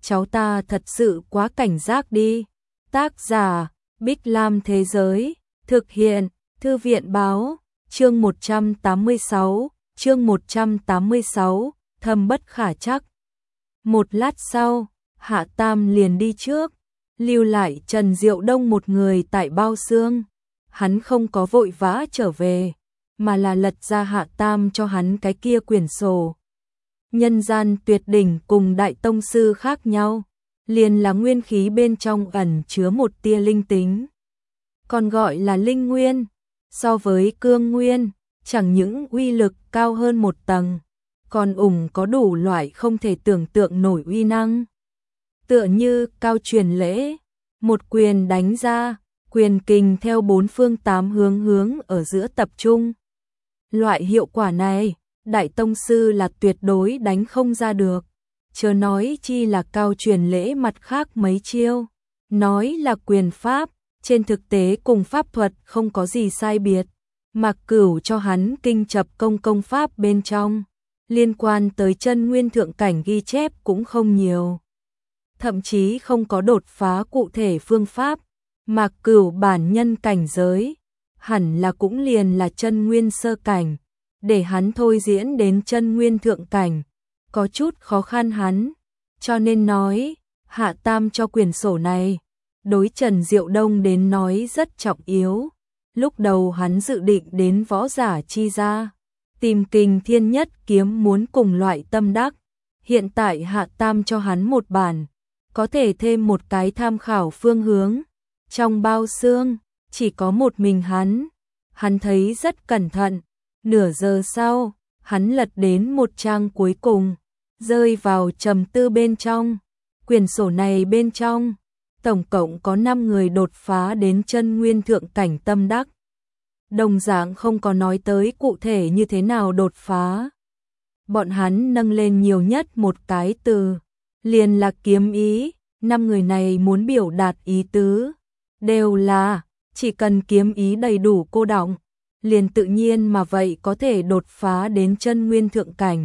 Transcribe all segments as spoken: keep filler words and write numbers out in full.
cháu ta thật sự quá cảnh giác đi. Tác giả, Bích Lam Thế Giới, thực hiện, Thư viện Báo, chương một trăm tám mươi sáu, chương một trăm tám mươi sáu, thâm bất khả trắc. Một lát sau, Hạ Tam liền đi trước, lưu lại Trần Diệu Đông một người tại bao xương. Hắn không có vội vã trở về, mà là lật ra Hạ Tam cho hắn cái kia quyển sổ. Nhân gian tuyệt đỉnh cùng đại tông sư khác nhau, liền là nguyên khí bên trong ẩn chứa một tia linh tính, còn gọi là linh nguyên. So với cương nguyên, chẳng những uy lực cao hơn một tầng, còn ủng có đủ loại không thể tưởng tượng nổi uy năng. Tựa như cao truyền lễ, một quyền đánh ra, quyền kình theo bốn phương tám hướng hướng ở giữa tập trung. Loại hiệu quả này, đại tông sư là tuyệt đối đánh không ra được, chớ nói chi là cao truyền lễ mặt khác mấy chiêu. Nói là quyền pháp, trên thực tế cùng pháp thuật không có gì sai biệt. Mạc Cửu cho hắn kinh chập công công pháp bên trong, liên quan tới chân nguyên thượng cảnh ghi chép cũng không nhiều, thậm chí không có đột phá cụ thể phương pháp. Mạc Cửu bản nhân cảnh giới, hẳn là cũng liền là chân nguyên sơ cảnh, để hắn thôi diễn đến chân nguyên thượng cảnh, có chút khó khăn hắn, cho nên nói, Hạ Tam cho quyển sổ này, đối Trần Diệu Đông đến nói rất trọng yếu. Lúc đầu hắn dự định đến võ giả chi ra, tìm Kình Thiên Nhất kiếm muốn cùng loại tâm đắc. Hiện tại Hạ Tam cho hắn một bản, có thể thêm một cái tham khảo phương hướng. Trong bao xương, chỉ có một mình hắn. Hắn thấy rất cẩn thận. Nửa giờ sau, hắn lật đến một trang cuối cùng, rơi vào trầm tư bên trong. Quyển sổ này bên trong, tổng cộng có năm người đột phá đến chân nguyên thượng cảnh tâm đắc. Đồng dạng không có nói tới cụ thể như thế nào đột phá. Bọn hắn nâng lên nhiều nhất một cái từ, liền là kiếm ý. Năm người này muốn biểu đạt ý tứ, đều là chỉ cần kiếm ý đầy đủ cô đọng, liền tự nhiên mà vậy có thể đột phá đến chân nguyên thượng cảnh.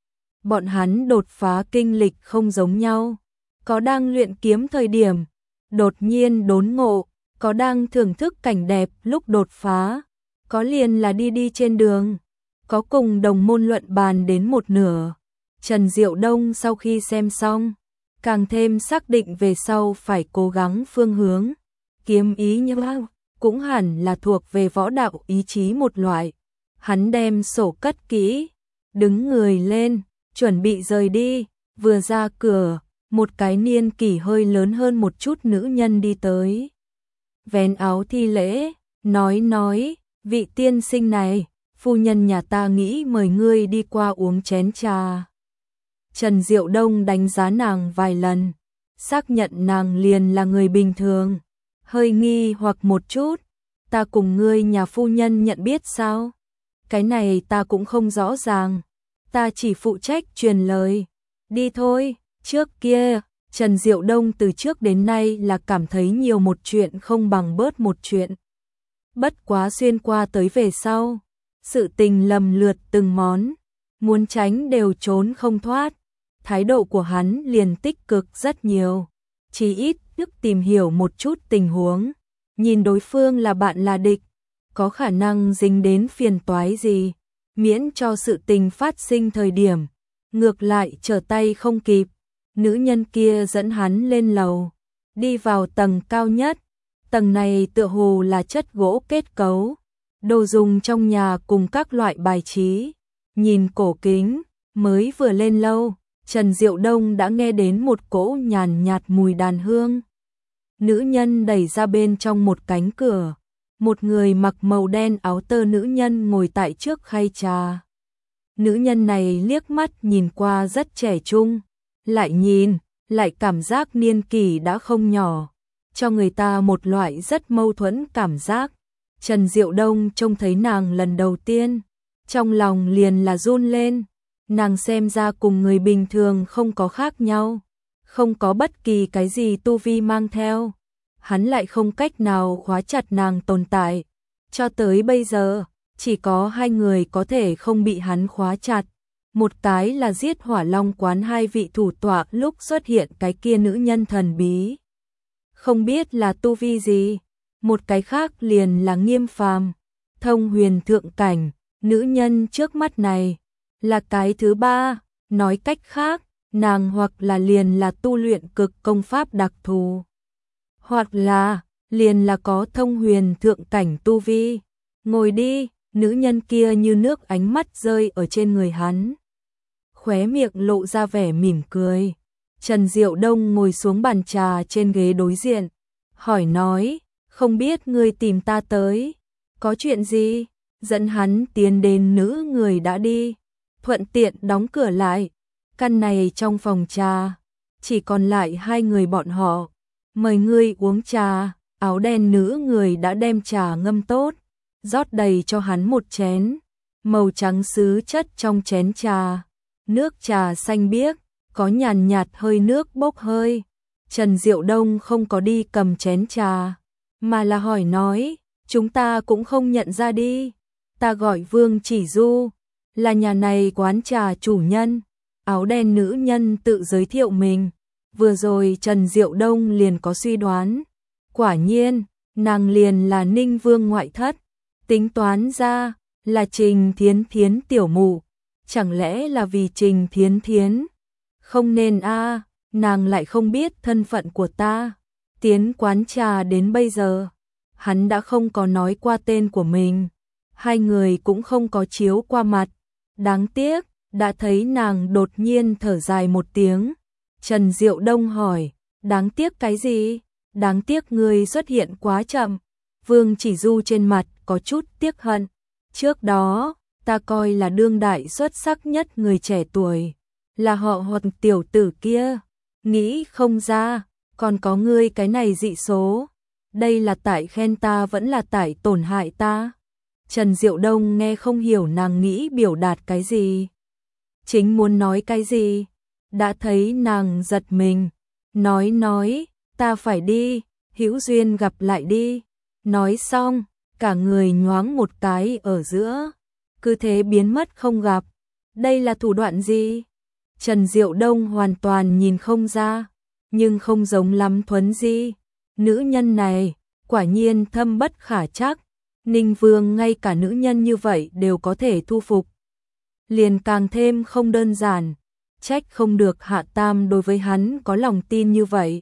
Bọn hắn đột phá kinh lịch không giống nhau, có đang luyện kiếm thời điểm đột nhiên đốn ngộ, có đang thưởng thức cảnh đẹp lúc đột phá, có liền là đi đi trên đường, có cùng đồng môn luận bàn đến một nửa. Trần Diệu Đông sau khi xem xong, càng thêm xác định về sau phải cố gắng phương hướng. Kiếm ý như bao, cũng hẳn là thuộc về võ đạo ý chí một loại. Hắn đem sổ cất kỹ, đứng người lên, chuẩn bị rời đi, vừa ra cửa, một cái niên kỷ hơi lớn hơn một chút nữ nhân đi tới. Vén áo thi lễ, nói nói, vị tiên sinh này, phu nhân nhà ta nghĩ mời ngươi đi qua uống chén trà. Trần Diệu Đông đánh giá nàng vài lần, xác nhận nàng liền là người bình thường, hơi nghi hoặc một chút, ta cùng ngươi nhà phu nhân nhận biết sao? Cái này ta cũng không rõ ràng, ta chỉ phụ trách truyền lời, đi thôi. Trước kia, Trần Diệu Đông từ trước đến nay là cảm thấy nhiều một chuyện không bằng bớt một chuyện. Bất quá xuyên qua tới về sau, sự tình lầm lượt từng món, muốn tránh đều trốn không thoát. Thái độ của hắn liền tích cực rất nhiều, chỉ ít trước tìm hiểu một chút tình huống, nhìn đối phương là bạn là địch, có khả năng dính đến phiền toái gì, miễn cho sự tình phát sinh thời điểm, ngược lại trở tay không kịp. Nữ nhân kia dẫn hắn lên lầu, đi vào tầng cao nhất. Tầng này tựa hồ là chất gỗ kết cấu, đồ dùng trong nhà cùng các loại bài trí. Nhìn cổ kính, mới vừa lên lâu, Trần Diệu Đông đã nghe đến một cỗ nhàn nhạt mùi đàn hương. Nữ nhân đẩy ra bên trong một cánh cửa, một người mặc màu đen áo tơ nữ nhân ngồi tại trước khay trà. Nữ nhân này liếc mắt nhìn qua rất trẻ trung, lại nhìn, lại cảm giác niên kỷ đã không nhỏ, cho người ta một loại rất mâu thuẫn cảm giác. Trần Diệu Đông trông thấy nàng lần đầu tiên, trong lòng liền là run lên, nàng xem ra cùng người bình thường không có khác nhau, không có bất kỳ cái gì tu vi mang theo, hắn lại không cách nào khóa chặt nàng tồn tại, cho tới bây giờ, chỉ có hai người có thể không bị hắn khóa chặt, Một cái là giết Hỏa Long quán hai vị thủ tọa lúc xuất hiện cái kia nữ nhân thần bí. Không biết là tu vi gì. Một cái khác liền là Nghiêm Phàm, thông huyền thượng cảnh, nữ nhân trước mắt này. Là cái thứ ba, nói cách khác, nàng hoặc là liền là tu luyện cực công pháp đặc thù. Hoặc là, liền là có thông huyền thượng cảnh tu vi. Ngồi đi, nữ nhân kia như nước ánh mắt rơi ở trên người hắn. Khóe miệng lộ ra vẻ mỉm cười. Trần Diệu Đông ngồi xuống bàn trà trên ghế đối diện, hỏi nói, không biết ngươi tìm ta tới, có chuyện gì? Dẫn hắn tiến đến nữ người đã đi, thuận tiện đóng cửa lại. Căn này trong phòng trà, chỉ còn lại hai người bọn họ. Mời ngươi uống trà. Áo đen nữ người đã đem trà ngâm tốt, rót đầy cho hắn một chén, màu trắng sứ chất trong chén trà. Nước trà xanh biếc, có nhàn nhạt hơi nước bốc hơi. Trần Diệu Đông không có đi cầm chén trà, mà là hỏi nói, chúng ta cũng không nhận ra đi. Ta gọi Vương Chỉ Du, là nhà này quán trà chủ nhân. Áo đen nữ nhân tự giới thiệu mình. Vừa rồi Trần Diệu Đông liền có suy đoán. Quả nhiên, nàng liền là Ninh Vương ngoại thất. Tính toán ra, là Trình Thiến Thiến tiểu mụ. Chẳng lẽ là vì Trình Thiến Thiến? Không nên a, nàng lại không biết thân phận của ta. Tiến quán trà đến bây giờ, hắn đã không có nói qua tên của mình. Hai người cũng không có chiếu qua mặt. Đáng tiếc, đã thấy nàng đột nhiên thở dài một tiếng. Trần Diệu Đông hỏi, đáng tiếc cái gì? Đáng tiếc ngươi xuất hiện quá chậm. Vương Chỉ Du trên mặt có chút tiếc hận. Trước đó, ta coi là đương đại xuất sắc nhất người trẻ tuổi, là họ Hoặc tiểu tử kia. Nghĩ không ra, còn có ngươi cái này dị số. Đây là tại khen ta vẫn là tại tổn hại ta? Trần Diệu Đông nghe không hiểu nàng nghĩ biểu đạt cái gì. Chính muốn nói cái gì? Đã thấy nàng giật mình. Nói nói, ta phải đi, hữu duyên gặp lại đi. Nói xong, cả người nhoáng một cái ở giữa. Cứ thế biến mất không gặp. Đây là thủ đoạn gì? Trần Diệu Đông hoàn toàn nhìn không ra, nhưng không giống lắm Thuấn Di. Nữ nhân này, quả nhiên thâm bất khả trắc. Ninh Vương ngay cả nữ nhân như vậy đều có thể thu phục. Liền càng thêm không đơn giản. Trách không được Hạ Tam đối với hắn có lòng tin như vậy.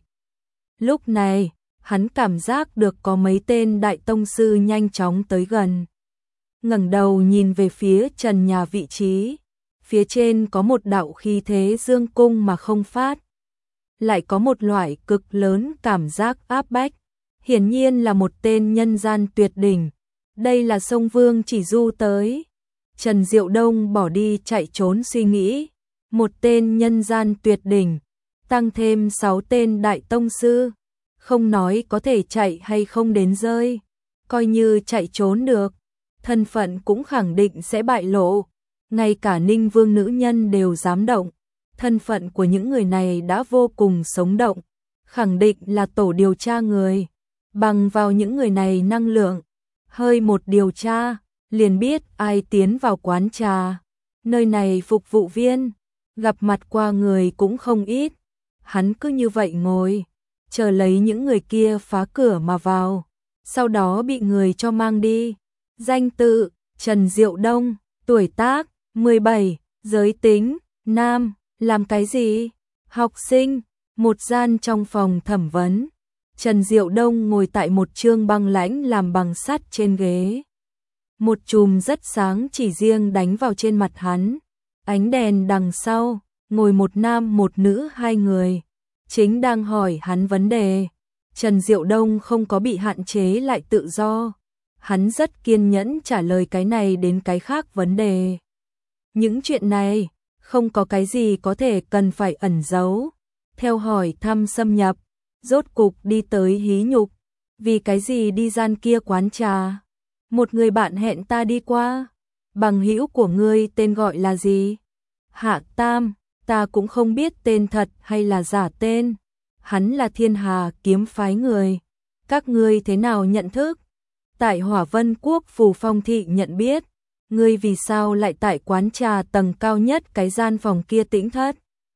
Lúc này, hắn cảm giác được có mấy tên đại tông sư nhanh chóng tới gần. Ngẩng đầu nhìn về phía trần nhà vị trí. Phía trên có một đạo khí thế dương cung mà không phát. Lại có một loại cực lớn cảm giác áp bách. Hiển nhiên là một tên nhân gian tuyệt đỉnh. Đây là Sông Vương Chỉ Du tới. Trần Diệu Đông bỏ đi chạy trốn suy nghĩ. Một tên nhân gian tuyệt đỉnh, tăng thêm sáu tên đại tông sư. Không nói có thể chạy hay không đến rơi. Coi như chạy trốn được, thân phận cũng khẳng định sẽ bại lộ. Ngay cả Ninh Vương nữ nhân đều dám động. Thân phận của những người này đã vô cùng sống động. Khẳng định là tổ điều tra người. Bằng vào những người này năng lượng, hơi một điều tra, liền biết ai tiến vào quán trà. Nơi này phục vụ viên, gặp mặt qua người cũng không ít. Hắn cứ như vậy ngồi, chờ lấy những người kia phá cửa mà vào. Sau đó bị người cho mang đi. Danh tự, Trần Diệu Đông, tuổi tác, mười bảy, giới tính, nam, làm cái gì? Học sinh, một gian trong phòng thẩm vấn. Trần Diệu Đông ngồi tại một trương băng lãnh làm bằng sắt trên ghế. Một chùm rất sáng chỉ riêng đánh vào trên mặt hắn. Ánh đèn đằng sau, ngồi một nam một nữ hai người. Chính đang hỏi hắn vấn đề. Trần Diệu Đông không có bị hạn chế lại tự do. Hắn rất kiên nhẫn trả lời cái này đến cái khác vấn đề. Những chuyện này, không có cái gì có thể cần phải ẩn giấu. Theo hỏi thăm xâm nhập, rốt cục đi tới hí nhục. Vì cái gì đi gian kia quán trà? Một người bạn hẹn ta đi qua. Bằng hữu của ngươi tên gọi là gì? Hạ Tam, ta cũng không biết tên thật hay là giả tên. Hắn là Thiên Hà kiếm phái người. Các ngươi thế nào nhận thức? Tại Hỏa Vân Quốc Phù Phong thị nhận biết. ngươi vì sao lại tại quán trà tầng cao nhất cái gian phòng kia tĩnh thất?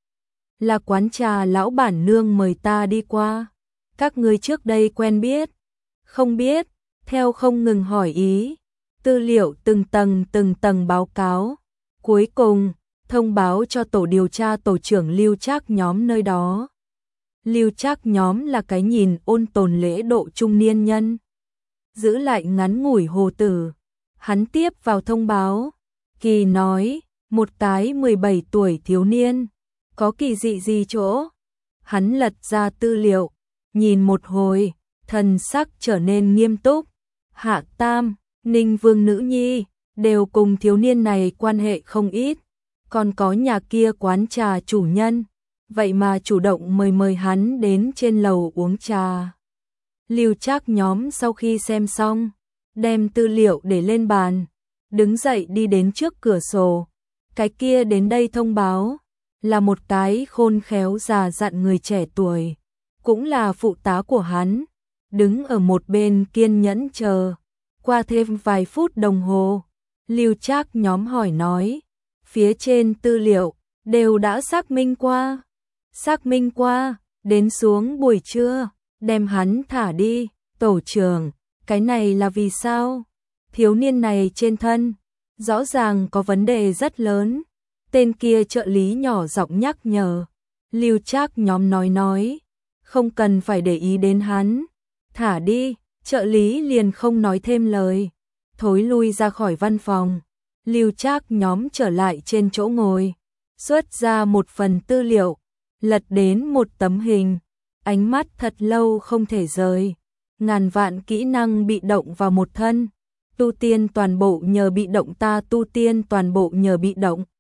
Là quán trà lão bản nương mời ta đi qua. Các ngươi trước đây quen biết? Không biết, theo không ngừng hỏi ý. Tư liệu từng tầng từng tầng báo cáo. Cuối cùng, thông báo cho tổ điều tra tổ trưởng Lưu Trác nhóm nơi đó. Lưu Trác nhóm là cái nhìn ôn tồn lễ độ trung niên nhân. Giữ lại ngắn ngủi hồ tử. Hắn tiếp vào thông báo. Kỳ nói, một cái mười bảy tuổi thiếu niên. Có kỳ dị gì chỗ? Hắn lật ra tư liệu. Nhìn một hồi, thần sắc trở nên nghiêm túc. Hạ Tam, Ninh Vương nữ nhi, đều cùng thiếu niên này quan hệ không ít. Còn có nhà kia quán trà chủ nhân. Vậy mà chủ động mời mời hắn đến trên lầu uống trà. Lưu Trác nhóm sau khi xem xong, đem tư liệu để lên bàn, đứng dậy đi đến trước cửa sổ. Cái kia đến đây thông báo, là một cái khôn khéo già dặn người trẻ tuổi, cũng là phụ tá của hắn, đứng ở một bên kiên nhẫn chờ. Qua thêm vài phút đồng hồ, Lưu Trác nhóm hỏi nói, phía trên tư liệu đều đã xác minh qua. Xác minh qua, đến xuống buổi trưa, đem hắn thả đi. Tổ trưởng, cái này là vì sao? Thiếu niên này trên thân, rõ ràng có vấn đề rất lớn. Tên kia trợ lý nhỏ giọng nhắc nhở. Lưu Trác nhóm nói nói, không cần phải để ý đến hắn. Thả đi, trợ lý liền không nói thêm lời. Thối lui ra khỏi văn phòng. Lưu Trác nhóm trở lại trên chỗ ngồi, xuất ra một phần tư liệu, lật đến một tấm hình, ánh mắt thật lâu không thể rời. Ngàn vạn kỹ năng bị động vào một thân, tu tiên toàn bộ nhờ bị động, ta tu tiên toàn bộ nhờ bị động.